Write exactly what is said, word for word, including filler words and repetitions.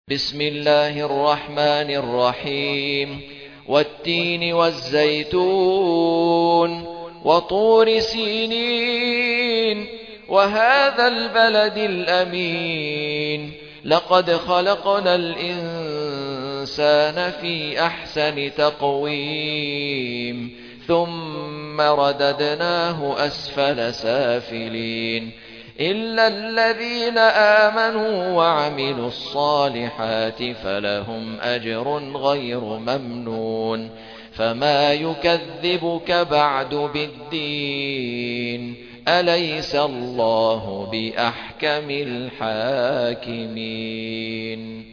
بسم الله الرحمن الرحيم والتين والزيتون وطور سينين وهذا البلد الأمين لقد خلقنا الإنسان في أحسن تقويم ثم رددناه أسفل سافلين إلا الذين آمنوا وعملوا الصالحات فلهم أجر غير ممنون فما يكذبك بعد بالدين أليس الله بأحكم الحاكمين.